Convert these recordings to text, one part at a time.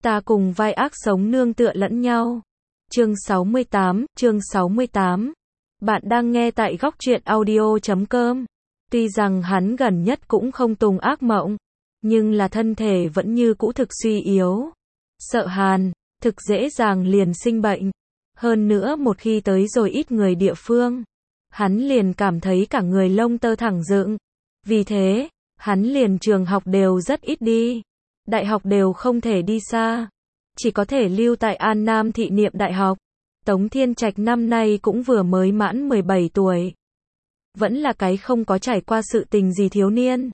Ta cùng vai ác sống nương tựa lẫn nhau. Chương 68. Bạn đang nghe tại góc truyện audio.com. Tuy rằng hắn gần nhất cũng không tùng ác mộng, nhưng là thân thể vẫn như cũ thực suy yếu. Sợ hàn, thực dễ dàng liền sinh bệnh. Hơn nữa một khi tới rồi ít người địa phương, hắn liền cảm thấy cả người lông tơ thẳng dựng. Vì thế, hắn liền trường học đều rất ít đi. Đại học đều không thể đi xa. Chỉ có thể lưu tại An Nam Thị Niệm Đại học. Tống Thiên Trạch năm nay cũng vừa mới mãn 17 tuổi. Vẫn là cái không có trải qua sự tình gì thiếu niên.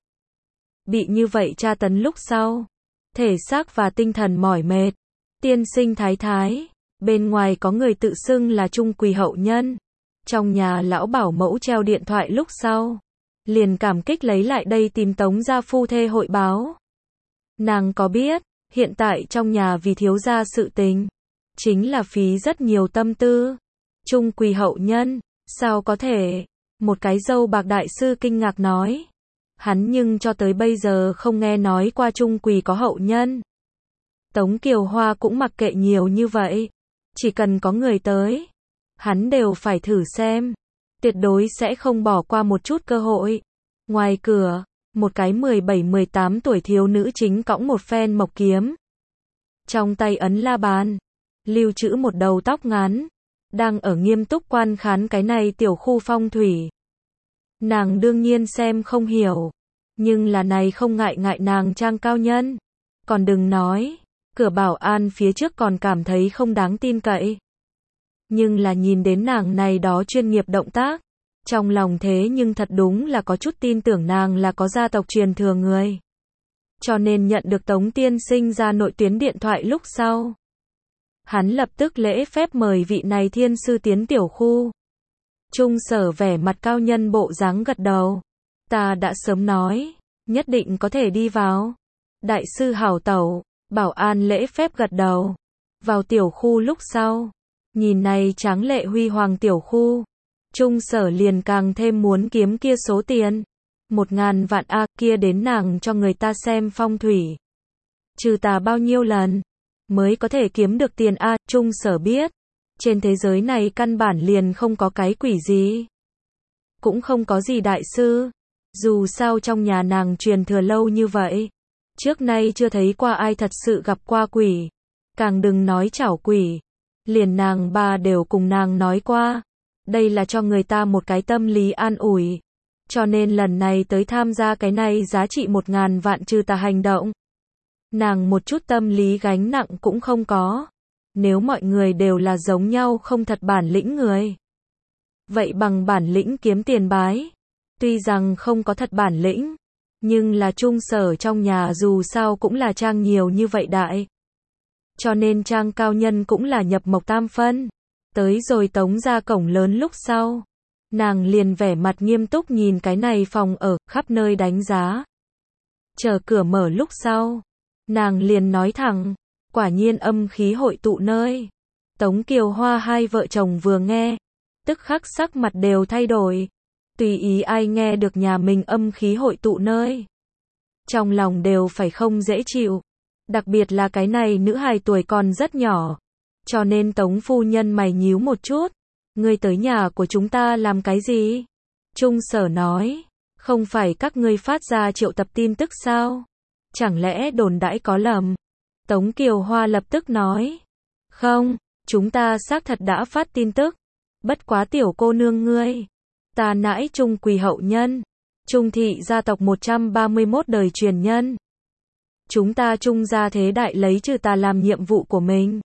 Bị như vậy tra tấn lúc sau. Thể xác và tinh thần mỏi mệt. Tiên sinh thái thái. Bên ngoài có người tự xưng là Trung Quỳ hậu nhân. Trong nhà lão bảo mẫu treo điện thoại lúc sau. Liền cảm kích lấy lại đây tìm Tống gia phu thê hội báo. Nàng có biết, hiện tại trong nhà vì thiếu gia sự tình, chính là phí rất nhiều tâm tư. Trung Quỳ hậu nhân, sao có thể? Một cái dâu bạc đại sư kinh ngạc nói. Hắn nhưng cho tới bây giờ không nghe nói qua Trung Quỳ có hậu nhân. Tống Kiều Hoa cũng mặc kệ nhiều như vậy. Chỉ cần có người tới, hắn đều phải thử xem. Tuyệt đối sẽ không bỏ qua một chút cơ hội. Ngoài cửa, một cái 17-18 tuổi thiếu nữ chính cõng một phen mộc kiếm. Trong tay ấn la bàn, lưu trữ một đầu tóc ngắn, đang ở nghiêm túc quan khán cái này tiểu khu phong thủy. Nàng đương nhiên xem không hiểu, nhưng là này không ngại nàng trang cao nhân. Còn đừng nói, cửa bảo an phía trước còn cảm thấy không đáng tin cậy. Nhưng là nhìn đến nàng này đó chuyên nghiệp động tác, trong lòng thế nhưng thật đúng là có chút tin tưởng nàng là có gia tộc truyền thừa người. Cho nên nhận được Tống tiên sinh ra nội tuyến điện thoại lúc sau. Hắn lập tức lễ phép mời vị này thiên sư tiến tiểu khu. Trung Sở vẻ mặt cao nhân bộ dáng gật đầu. Ta đã sớm nói, nhất định có thể đi vào. Đại sư hảo tẩu, bảo an lễ phép gật đầu. Vào tiểu khu lúc sau, nhìn này tráng lệ huy hoàng tiểu khu. Trung Sở liền càng thêm muốn kiếm kia số tiền. 1.000 vạn a kia đến nàng cho người ta xem phong thủy. Trừ ta bao nhiêu lần mới có thể kiếm được tiền a? Trung Sở biết, trên thế giới này căn bản liền không có cái quỷ gì. Cũng không có gì đại sư. Dù sao trong nhà nàng truyền thừa lâu như vậy, trước nay chưa thấy qua ai thật sự gặp qua quỷ. Càng đừng nói chảo quỷ. Liền nàng ba đều cùng nàng nói qua. Đây là cho người ta một cái tâm lý an ủi. Cho nên lần này tới tham gia cái này giá trị 1.000 vạn trừ tà hành động. Nàng một chút tâm lý gánh nặng cũng không có. Nếu mọi người đều là giống nhau không thật bản lĩnh người. Vậy bằng bản lĩnh kiếm tiền bái. Tuy rằng không có thật bản lĩnh, nhưng là Trung Sở trong nhà dù sao cũng là trang nhiều như vậy đại. Cho nên trang cao nhân cũng là nhập mộc tam phân. Tới rồi Tống ra cổng lớn lúc sau. Nàng liền vẻ mặt nghiêm túc nhìn cái này phòng ở, khắp nơi đánh giá. Chờ cửa mở lúc sau. Nàng liền nói thẳng, quả nhiên âm khí hội tụ nơi. Tống Kiều Hoa hai vợ chồng vừa nghe, tức khắc sắc mặt đều thay đổi. Tùy ý ai nghe được nhà mình âm khí hội tụ nơi. Trong lòng đều phải không dễ chịu. Đặc biệt là cái này nữ hài tuổi còn rất nhỏ. Cho nên Tống phu nhân mày nhíu một chút. Ngươi tới nhà của chúng ta làm cái gì? Trung Sở nói, không phải các ngươi phát ra triệu tập tin tức sao? Chẳng lẽ đồn đãi có lầm? Tống Kiều Hoa lập tức nói, không, chúng ta xác thật đã phát tin tức. Bất quá tiểu cô nương ngươi, ta nãi Trung Quỳ hậu nhân, Trung thị gia tộc 131 đời truyền nhân. Chúng ta Trung gia thế đại lấy trừ tà làm nhiệm vụ của mình.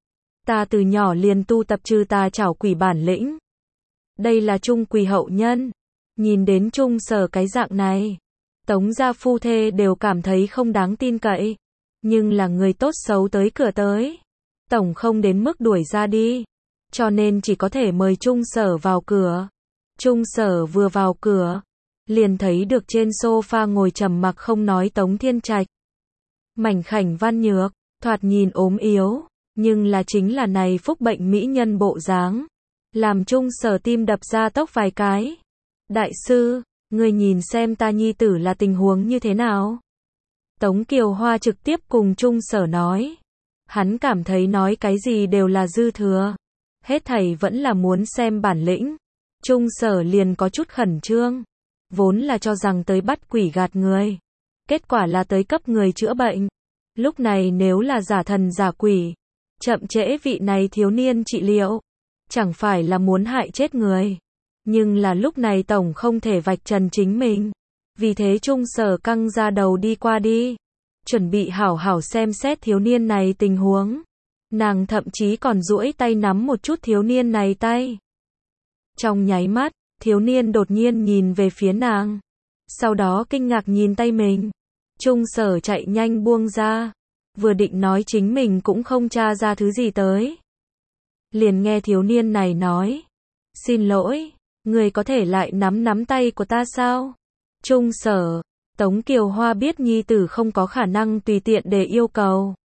Ta từ nhỏ liền tu tập trừ tà chảo quỷ bản lĩnh. Đây là Trung Quỳ hậu nhân. Nhìn đến Trung Sở cái dạng này, Tống gia phu thê đều cảm thấy không đáng tin cậy. Nhưng là người tốt xấu tới cửa tới. Tổng không đến mức đuổi ra đi. Cho nên chỉ có thể mời Trung Sở vào cửa. Trung Sở vừa vào cửa, liền thấy được trên sofa ngồi trầm mặc không nói Tống Thiên Trạch. Mảnh khảnh văn nhược, thoạt nhìn ốm yếu. Nhưng là chính là này phúc bệnh mỹ nhân bộ dáng. Làm Trung Sở tim đập ra tốc vài cái. Đại sư, người nhìn xem ta nhi tử là tình huống như thế nào? Tống Kiều Hoa trực tiếp cùng Trung Sở nói. Hắn cảm thấy nói cái gì đều là dư thừa. Hết thảy vẫn là muốn xem bản lĩnh. Trung Sở liền có chút khẩn trương. Vốn là cho rằng tới bắt quỷ gạt người. Kết quả là tới cấp người chữa bệnh. Lúc này nếu là giả thần giả quỷ, chậm trễ vị này thiếu niên trị liệu, chẳng phải là muốn hại chết người. Nhưng là lúc này tổng không thể vạch trần chính mình. Vì thế Trung Sở căng ra đầu đi qua đi. Chuẩn bị hảo hảo xem xét thiếu niên này tình huống. Nàng thậm chí còn duỗi tay nắm một chút thiếu niên này tay. Trong nháy mắt, thiếu niên đột nhiên nhìn về phía nàng. Sau đó kinh ngạc nhìn tay mình. Trung Sở chạy nhanh buông ra. Vừa định nói chính mình cũng không tra ra thứ gì tới. Liền nghe thiếu niên này nói. Xin lỗi, người có thể lại nắm tay của ta sao? Trung Sở, Tống Kiều Hoa biết nhi tử không có khả năng tùy tiện để yêu cầu.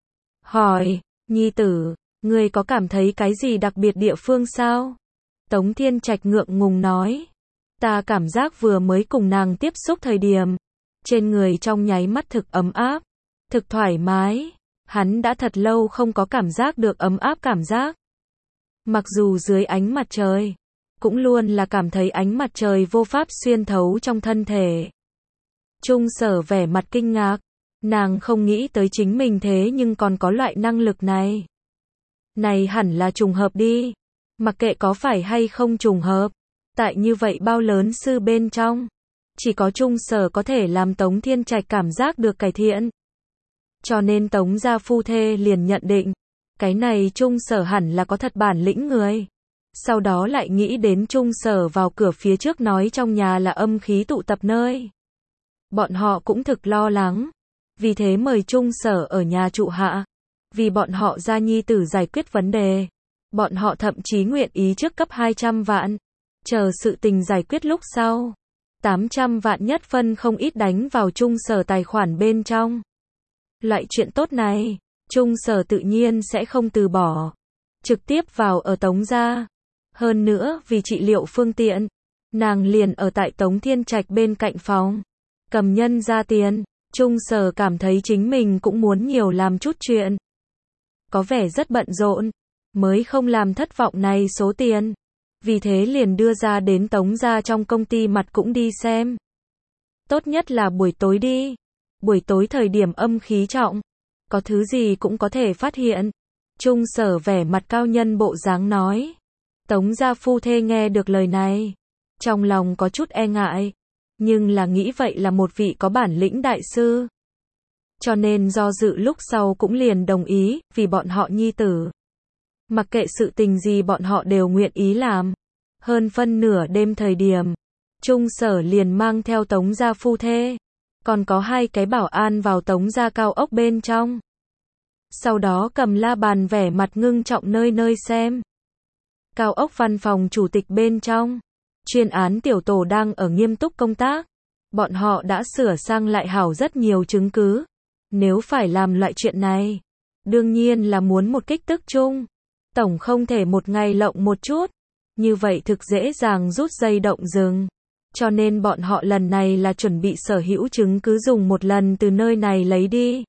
Hỏi, nhi tử, người có cảm thấy cái gì đặc biệt địa phương sao? Tống Thiên Trạch ngượng ngùng nói. Ta cảm giác vừa mới cùng nàng tiếp xúc thời điểm. Trên người trong nháy mắt thực ấm áp. Thực thoải mái. Hắn đã thật lâu không có cảm giác được ấm áp cảm giác. Mặc dù dưới ánh mặt trời, cũng luôn là cảm thấy ánh mặt trời vô pháp xuyên thấu trong thân thể. Trung Sở vẻ mặt kinh ngạc. Nàng không nghĩ tới chính mình thế nhưng còn có loại năng lực này. Này hẳn là trùng hợp đi. Mặc kệ có phải hay không trùng hợp. Tại như vậy bao lớn sư bên trong. Chỉ có Trung Sở có thể làm Tống Thiên Trạch cảm giác được cải thiện. Cho nên Tống gia phu thê liền nhận định. Cái này Trung Sở hẳn là có thật bản lĩnh người. Sau đó lại nghĩ đến Trung Sở vào cửa phía trước nói trong nhà là âm khí tụ tập nơi. Bọn họ cũng thực lo lắng. Vì thế mời Trung Sở ở nhà trụ hạ. Vì bọn họ gia nhi tử giải quyết vấn đề. Bọn họ thậm chí nguyện ý trước cấp 200 vạn. Chờ sự tình giải quyết lúc sau. 800 vạn nhất phân không ít đánh vào Trung Sở tài khoản bên trong. Loại chuyện tốt này, Trung Sở tự nhiên sẽ không từ bỏ. Trực tiếp vào ở Tống gia. Hơn nữa vì trị liệu phương tiện, nàng liền ở tại Tống Thiên Trạch bên cạnh phòng. Cầm nhân ra tiền, Trung Sở cảm thấy chính mình cũng muốn nhiều làm chút chuyện. Có vẻ rất bận rộn, mới không làm thất vọng này số tiền. Vì thế liền đưa ra đến Tống gia trong công ty mặt cũng đi xem. Tốt nhất là buổi tối đi. Buổi tối thời điểm âm khí trọng, có thứ gì cũng có thể phát hiện. Trung Sở vẻ mặt cao nhân bộ dáng nói. Tống gia phu thê nghe được lời này, trong lòng có chút e ngại, nhưng là nghĩ vậy là một vị có bản lĩnh đại sư. Cho nên do dự lúc sau cũng liền đồng ý, vì bọn họ nhi tử. Mặc kệ sự tình gì bọn họ đều nguyện ý làm. Hơn phân nửa đêm thời điểm, Trung Sở liền mang theo Tống gia phu thê. Còn có 2 cái bảo an vào Tống gia cao ốc bên trong. Sau đó cầm la bàn vẻ mặt ngưng trọng nơi nơi xem. Cao ốc văn phòng chủ tịch bên trong. Chuyên án tiểu tổ đang ở nghiêm túc công tác. Bọn họ đã sửa sang lại hảo rất nhiều chứng cứ. Nếu phải làm loại chuyện này, đương nhiên là muốn một kích tức chung. Tổng không thể một ngày lộng một chút. Như vậy thực dễ dàng rút dây động rừng. Cho nên bọn họ lần này là chuẩn bị sở hữu chứng cứ dùng một lần từ nơi này lấy đi.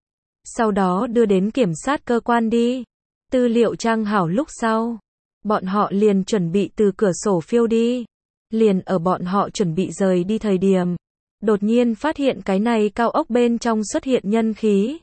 Sau đó đưa đến kiểm sát cơ quan đi. Tư liệu trang hảo lúc sau. Bọn họ liền chuẩn bị từ cửa sổ phiêu đi. Liền ở bọn họ chuẩn bị rời đi thời điểm. Đột nhiên phát hiện cái này cao ốc bên trong xuất hiện nhân khí.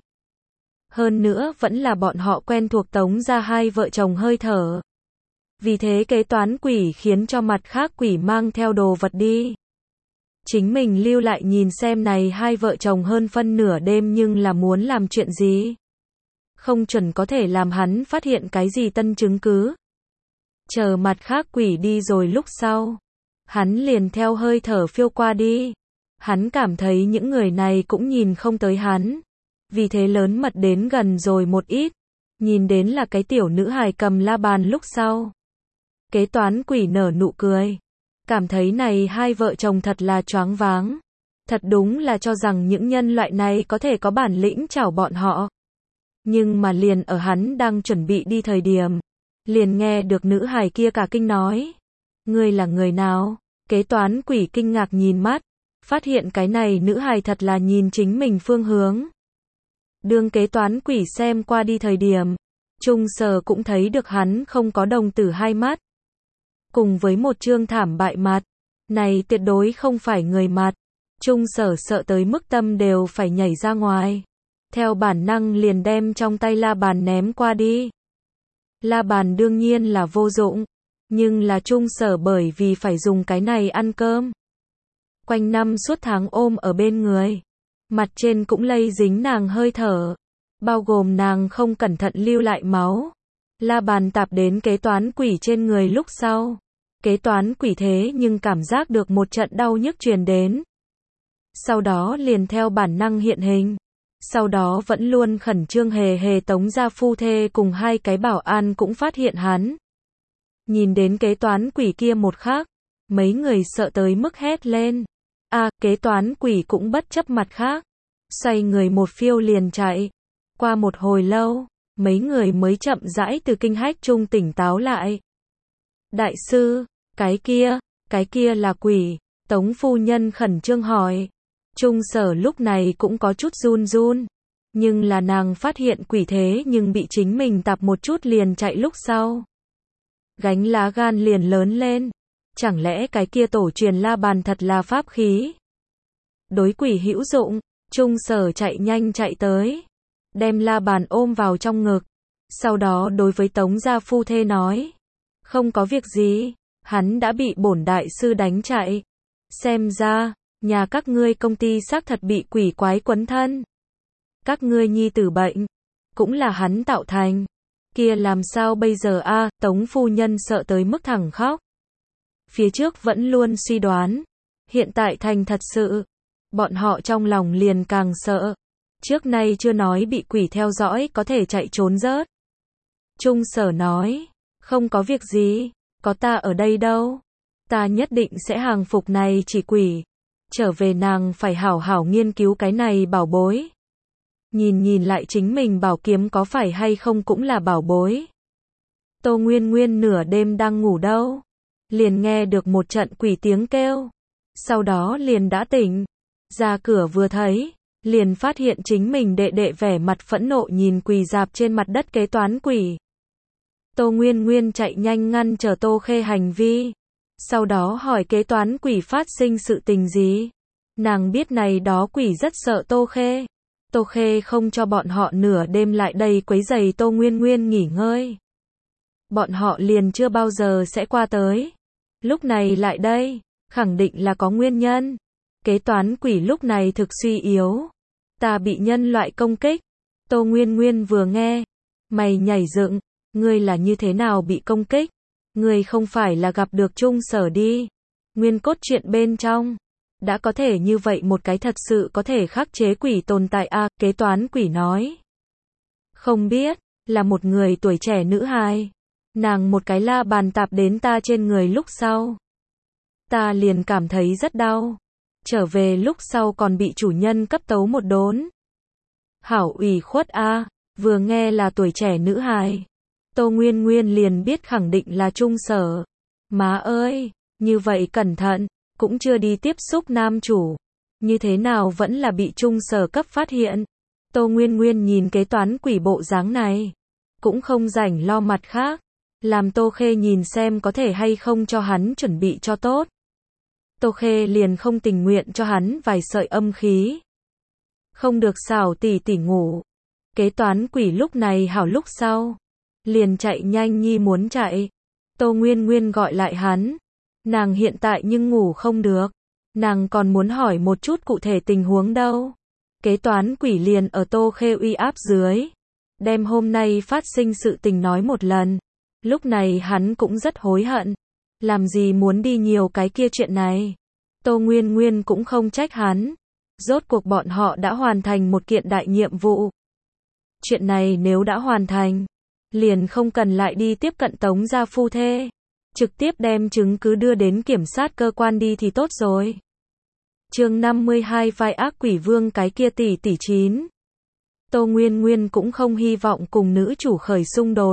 Hơn nữa vẫn là bọn họ quen thuộc Tống gia 2 vợ chồng hơi thở. Vì thế kế toán quỷ khiến cho mặt khác quỷ mang theo đồ vật đi. Chính mình lưu lại nhìn xem này 2 vợ chồng hơn phân nửa đêm nhưng là muốn làm chuyện gì. Không chuẩn có thể làm hắn phát hiện cái gì tân chứng cứ. Chờ mặt khác quỷ đi rồi lúc sau. Hắn liền theo hơi thở phiêu qua đi. Hắn cảm thấy những người này cũng nhìn không tới hắn. Vì thế lớn mật đến gần rồi một ít. Nhìn đến là cái tiểu nữ hài cầm la bàn lúc sau. Kế toán quỷ nở nụ cười. Cảm thấy này 2 vợ chồng thật là choáng váng. Thật đúng là cho rằng những nhân loại này có thể có bản lĩnh chảo bọn họ. Nhưng mà liền ở hắn đang chuẩn bị đi thời điểm. Liền nghe được nữ hài kia cả kinh nói. Ngươi là người nào? Kế toán quỷ kinh ngạc nhìn mắt. Phát hiện cái này nữ hài thật là nhìn chính mình phương hướng. Đương kế toán quỷ xem qua đi thời điểm, Trung Sở cũng thấy được hắn không có đồng tử hai mắt. Cùng với một trương thảm bại mặt, này tuyệt đối không phải người mặt. Trung Sở sợ tới mức tâm đều phải nhảy ra ngoài. Theo bản năng liền đem trong tay la bàn ném qua đi. La bàn đương nhiên là vô dụng, nhưng là Trung Sở bởi vì phải dùng cái này ăn cơm. Quanh năm suốt tháng ôm ở bên người, mặt trên cũng lây dính nàng hơi thở, bao gồm nàng không cẩn thận lưu lại máu. La bàn tạp đến kế toán quỷ trên người lúc sau. Kế toán quỷ thế nhưng cảm giác được một trận đau nhức truyền đến. Sau đó liền theo bản năng hiện hình. Sau đó vẫn luôn khẩn trương hề hề Tống gia phu thê cùng hai cái bảo an cũng phát hiện hắn. Nhìn đến kế toán quỷ kia một khắc, mấy người sợ tới mức hét lên. Kế toán quỷ cũng bất chấp mặt khác. Xoay người một phiêu liền chạy. Qua một hồi lâu, mấy người mới chậm rãi từ kinh hách chung tỉnh táo lại. Đại sư, cái kia là quỷ, Tống phu nhân khẩn trương hỏi. Trung Sở lúc này cũng có chút run run, nhưng là nàng phát hiện quỷ thế nhưng bị chính mình tạp một chút liền chạy lúc sau. Gánh lá gan liền lớn lên, chẳng lẽ cái kia tổ truyền la bàn thật là pháp khí? Đối quỷ hữu dụng, Trung Sở chạy nhanh chạy tới, đem la bàn ôm vào trong ngực, sau đó đối với Tống gia phu thê nói, không có việc gì, hắn đã bị bổn đại sư đánh chạy. Xem ra, nhà các ngươi công ty xác thật bị quỷ quái quấn thân. Các ngươi nhi tử bệnh, cũng là hắn tạo thành. Kia làm sao bây giờ Tống phu nhân sợ tới mức thẳng khóc. Phía trước vẫn luôn suy đoán, hiện tại thành thật sự. Bọn họ trong lòng liền càng sợ. Trước nay chưa nói bị quỷ theo dõi có thể chạy trốn rớt. Trung Sở nói, không có việc gì, có ta ở đây đâu. Ta nhất định sẽ hàng phục này chỉ quỷ. Trở về nàng phải hảo hảo nghiên cứu cái này bảo bối. Nhìn lại chính mình bảo kiếm có phải hay không cũng là bảo bối. Tô Nguyên Nguyên nửa đêm đang ngủ đâu, liền nghe được một trận quỷ tiếng kêu. Sau đó liền đã tỉnh. Ra cửa vừa thấy, liền phát hiện chính mình đệ đệ vẻ mặt phẫn nộ nhìn quỳ rạp trên mặt đất kế toán quỷ. Tô Nguyên Nguyên chạy nhanh ngăn trở Tô Khê hành vi. Sau đó hỏi kế toán quỷ phát sinh sự tình gì. Nàng biết này đó quỷ rất sợ Tô Khê. Tô Khê không cho bọn họ nửa đêm lại đây quấy rầy Tô Nguyên Nguyên nghỉ ngơi. Bọn họ liền chưa bao giờ sẽ qua tới. Lúc này lại đây, khẳng định là có nguyên nhân. Kế toán quỷ lúc này thực suy yếu. Ta bị nhân loại công kích. Tô Nguyên Nguyên vừa nghe, mày nhảy dựng, ngươi là như thế nào bị công kích? Ngươi không phải là gặp được Trung Sở đi. Nguyên cốt truyện bên trong, đã có thể như vậy một cái thật sự có thể khắc chế quỷ tồn tại kế toán quỷ nói. Không biết, là một người tuổi trẻ nữ hài. Nàng một cái la bàn tạp đến ta trên người lúc sau. Ta liền cảm thấy rất đau. Trở về lúc sau còn bị chủ nhân cấp tấu một đốn. Hảo ủy khuất vừa nghe là tuổi trẻ nữ hài. Tô Nguyên Nguyên liền biết khẳng định là Trung Sở. Má ơi, như vậy cẩn thận, cũng chưa đi tiếp xúc nam chủ. Như thế nào vẫn là bị Trung Sở cấp phát hiện. Tô Nguyên Nguyên nhìn kế toán quỷ bộ dáng này. Cũng không rảnh lo mặt khác. Làm Tô Khê nhìn xem có thể hay không cho hắn chuẩn bị cho tốt. Tô Khê liền không tình nguyện cho hắn vài sợi âm khí. Không được xảo tỉ tỉ ngủ. Kế toán quỷ lúc này hảo lúc sau. Liền chạy nhanh nhi muốn chạy. Tô Nguyên Nguyên gọi lại hắn. Nàng hiện tại nhưng ngủ không được. Nàng còn muốn hỏi một chút cụ thể tình huống đâu. Kế toán quỷ liền ở Tô Khê uy áp dưới. Đem hôm nay phát sinh sự tình nói một lần. Lúc này hắn cũng rất hối hận. Làm gì muốn đi nhiều cái kia chuyện này. Tô Nguyên Nguyên cũng không trách hắn. Rốt cuộc bọn họ đã hoàn thành một kiện đại nhiệm vụ. Chuyện này nếu đã hoàn thành, liền không cần lại đi tiếp cận Tống gia phu thê. Trực tiếp đem chứng cứ đưa đến kiểm sát cơ quan đi thì tốt rồi. Chương 52 vai ác quỷ vương cái kia tỷ 9. Tô Nguyên Nguyên cũng không hy vọng cùng nữ chủ khởi xung đột.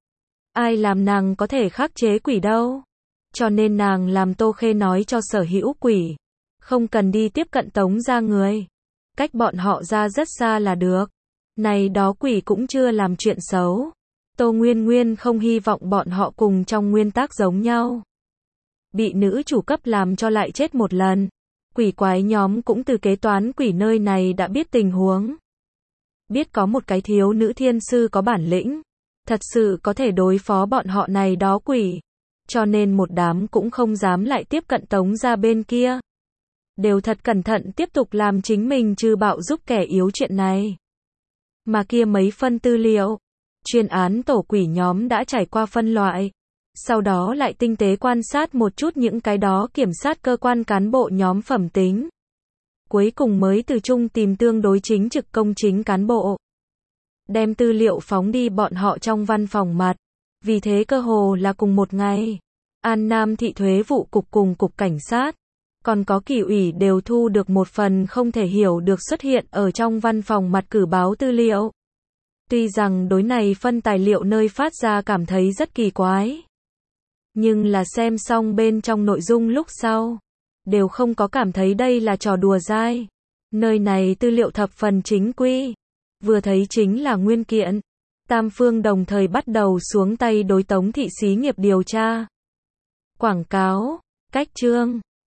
Ai làm nàng có thể khắc chế quỷ đâu. Cho nên nàng làm Tô Khê nói cho sở hữu quỷ. Không cần đi tiếp cận Tống gia người. Cách bọn họ ra rất xa là được. Này đó quỷ cũng chưa làm chuyện xấu. Tô Nguyên Nguyên không hy vọng bọn họ cùng trong nguyên tắc giống nhau. Bị nữ chủ cấp làm cho lại chết một lần. Quỷ quái nhóm cũng từ kế toán quỷ nơi này đã biết tình huống. Biết có một cái thiếu nữ thiên sư có bản lĩnh. Thật sự có thể đối phó bọn họ này đó quỷ. Cho nên một đám cũng không dám lại tiếp cận Tống gia bên kia. Đều thật cẩn thận tiếp tục làm chính mình trừ bạo giúp kẻ yếu chuyện này. Mà kia mấy phân tư liệu. Chuyên án tổ quỷ nhóm đã trải qua phân loại. Sau đó lại tinh tế quan sát một chút những cái đó kiểm sát cơ quan cán bộ nhóm phẩm tính. Cuối cùng mới từ chung tìm tương đối chính trực công chính cán bộ. Đem tư liệu phóng đi bọn họ trong văn phòng mặt. Vì thế cơ hồ là cùng một ngày. An Nam thị thuế vụ cục cùng cục cảnh sát. Còn có kỷ ủy đều thu được một phần không thể hiểu được xuất hiện ở trong văn phòng mặt cử báo tư liệu. Tuy rằng đối này phân tài liệu nơi phát ra cảm thấy rất kỳ quái. Nhưng là xem xong bên trong nội dung lúc sau. Đều không có cảm thấy đây là trò đùa dai. Nơi này tư liệu thập phần chính quy. Vừa thấy chính là nguyên kiện. Tam phương đồng thời bắt đầu xuống tay đối Tống thị xí nghiệp điều tra. Quảng cáo, cách chương.